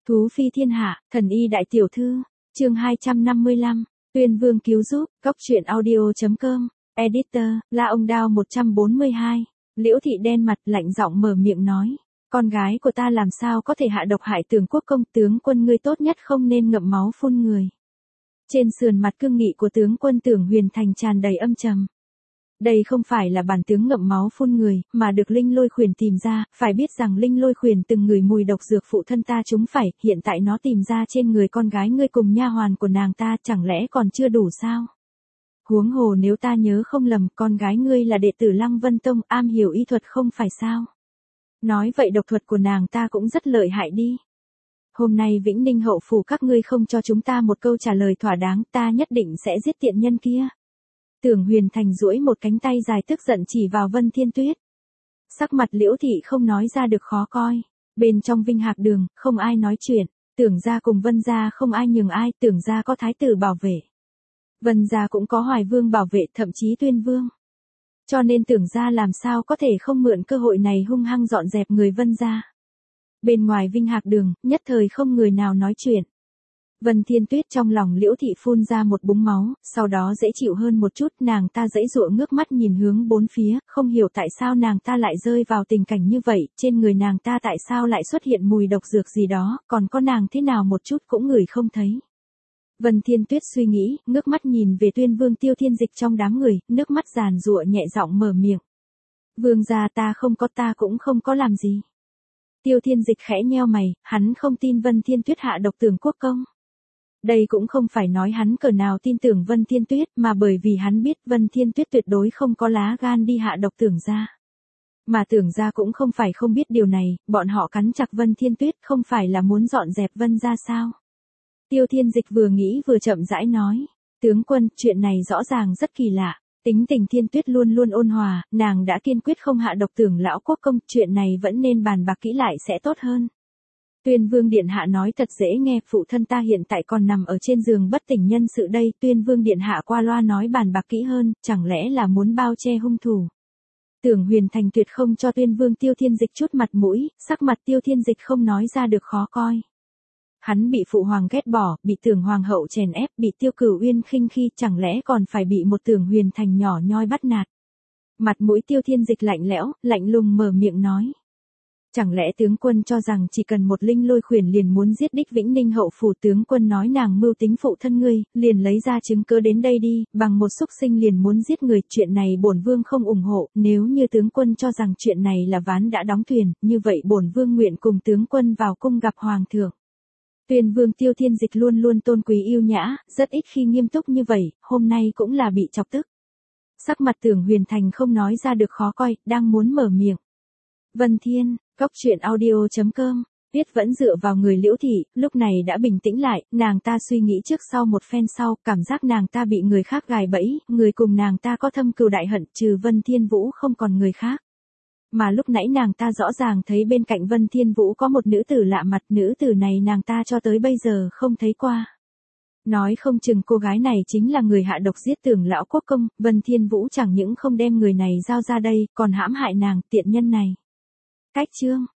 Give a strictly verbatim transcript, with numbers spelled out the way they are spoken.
Thú phi thiên hạ, thần y đại tiểu thư, chương hai trăm năm mươi lăm, Tuyên Vương cứu giúp, Cóc truyện audio chấm com, editor, La Ông Đao một trăm bốn mươi hai, Liễu Thị đen mặt lạnh giọng mở miệng nói, con gái của ta làm sao có thể hạ độc hại Tưởng Quốc công, tướng quân ngươi tốt nhất không nên ngậm máu phun người. Trên sườn mặt cương nghị của tướng quân Tưởng Huyền Thành tràn đầy âm trầm. Đây không phải là bản tướng ngậm máu phun người, mà được Linh Lôi Khuyển tìm ra, phải biết rằng Linh Lôi Khuyển từng ngửi mùi độc dược phụ thân ta chúng phải, hiện tại nó tìm ra trên người con gái ngươi cùng nha hoàn của nàng ta, chẳng lẽ còn chưa đủ sao? Huống hồ nếu ta nhớ không lầm, con gái ngươi là đệ tử Lăng Vân Tông, am hiểu y thuật không phải sao? Nói vậy độc thuật của nàng ta cũng rất lợi hại đi. Hôm nay Vĩnh Ninh hậu phủ các ngươi không cho chúng ta một câu trả lời thỏa đáng, ta nhất định sẽ giết tiện nhân kia. Tưởng Huyền Thành duỗi một cánh tay dài tức giận chỉ vào Vân Thiên Tuyết. Sắc mặt Liễu Thị không nói ra được khó coi. Bên trong Vinh Hạc Đường, không ai nói chuyện. Tưởng gia cùng Vân gia không ai nhường ai, Tưởng gia có thái tử bảo vệ. Vân gia cũng có Hoài Vương bảo vệ, thậm chí Tuyên Vương. Cho nên Tưởng gia làm sao có thể không mượn cơ hội này hung hăng dọn dẹp người Vân gia. Bên ngoài Vinh Hạc Đường, nhất thời không người nào nói chuyện. Vân Thiên Tuyết trong lòng Liễu Thị phun ra một búng máu, sau đó dễ chịu hơn một chút, nàng ta dãy dụa ngước mắt nhìn hướng bốn phía, không hiểu tại sao nàng ta lại rơi vào tình cảnh như vậy, trên người nàng ta tại sao lại xuất hiện mùi độc dược gì đó, còn có nàng thế nào một chút cũng ngửi không thấy. Vân Thiên Tuyết suy nghĩ, ngước mắt nhìn về Tuyên Vương Tiêu Thiên Dịch trong đám người, nước mắt giàn giụa nhẹ giọng mở miệng. Vương gia ta không có ta cũng không có làm gì. Tiêu Thiên Dịch khẽ nheo mày, hắn không tin Vân Thiên Tuyết hạ độc Tưởng Quốc công. Đây cũng không phải nói hắn cỡ nào tin tưởng Vân Thiên Tuyết, mà bởi vì hắn biết Vân Thiên Tuyết tuyệt đối không có lá gan đi hạ độc Tưởng gia. Mà Tưởng gia cũng không phải không biết điều này, bọn họ cắn chặt Vân Thiên Tuyết không phải là muốn dọn dẹp Vân gia sao. Tiêu Thiên Dịch vừa nghĩ vừa chậm rãi nói, tướng quân, chuyện này rõ ràng rất kỳ lạ. Tính tình Thiên Tuyết luôn luôn ôn hòa, nàng đã kiên quyết không hạ độc Tưởng lão quốc công, chuyện này vẫn nên bàn bạc kỹ lại sẽ tốt hơn. Tuyên Vương Điện Hạ nói thật dễ nghe, phụ thân ta hiện tại còn nằm ở trên giường bất tỉnh nhân sự đây, Tuyên Vương Điện Hạ qua loa nói bàn bạc kỹ hơn, chẳng lẽ là muốn bao che hung thủ. Tưởng Huyền Thành tuyệt không cho Tuyên Vương Tiêu Thiên Dịch chút mặt mũi, sắc mặt Tiêu Thiên Dịch không nói ra được khó coi. Hắn bị phụ hoàng ghét bỏ, bị Tưởng hoàng hậu chèn ép, bị Tiêu Cửu Uyên khinh khi, chẳng lẽ còn phải bị một Tưởng Huyền Thành nhỏ nhoi bắt nạt. Mặt mũi Tiêu Thiên Dịch lạnh lẽo, lạnh lùng mở miệng nói. Chẳng lẽ tướng quân cho rằng chỉ cần một Linh Lôi Khuyển liền muốn giết đích Vĩnh Ninh hậu phủ, tướng quân nói nàng mưu tính phụ thân ngươi, liền lấy ra chứng cứ đến đây đi, bằng một xúc sinh liền muốn giết người, chuyện này bổn vương không ủng hộ, nếu như tướng quân cho rằng chuyện này là ván đã đóng thuyền, như vậy bổn vương nguyện cùng tướng quân vào cung gặp hoàng thượng. Tuyên Vương Tiêu Thiên Dịch luôn luôn tôn quý yêu nhã, rất ít khi nghiêm túc như vậy, hôm nay cũng là bị chọc tức. Sắc mặt Tưởng Huyền Thành không nói ra được khó coi, đang muốn mở miệng. Vân Thiên, Cóc truyện audio chấm com, Viết vẫn dựa vào người Liễu Thị, lúc này đã bình tĩnh lại, nàng ta suy nghĩ trước sau một phen sau, cảm giác nàng ta bị người khác gài bẫy, người cùng nàng ta có thâm cừu đại hận, trừ Vân Thiên Vũ không còn người khác. Mà lúc nãy nàng ta rõ ràng thấy bên cạnh Vân Thiên Vũ có một nữ tử lạ mặt, nữ tử này nàng ta cho tới bây giờ không thấy qua. Nói không chừng cô gái này chính là người hạ độc giết Tưởng lão quốc công, Vân Thiên Vũ chẳng những không đem người này giao ra đây, còn hãm hại nàng, tiện nhân này. Cách chương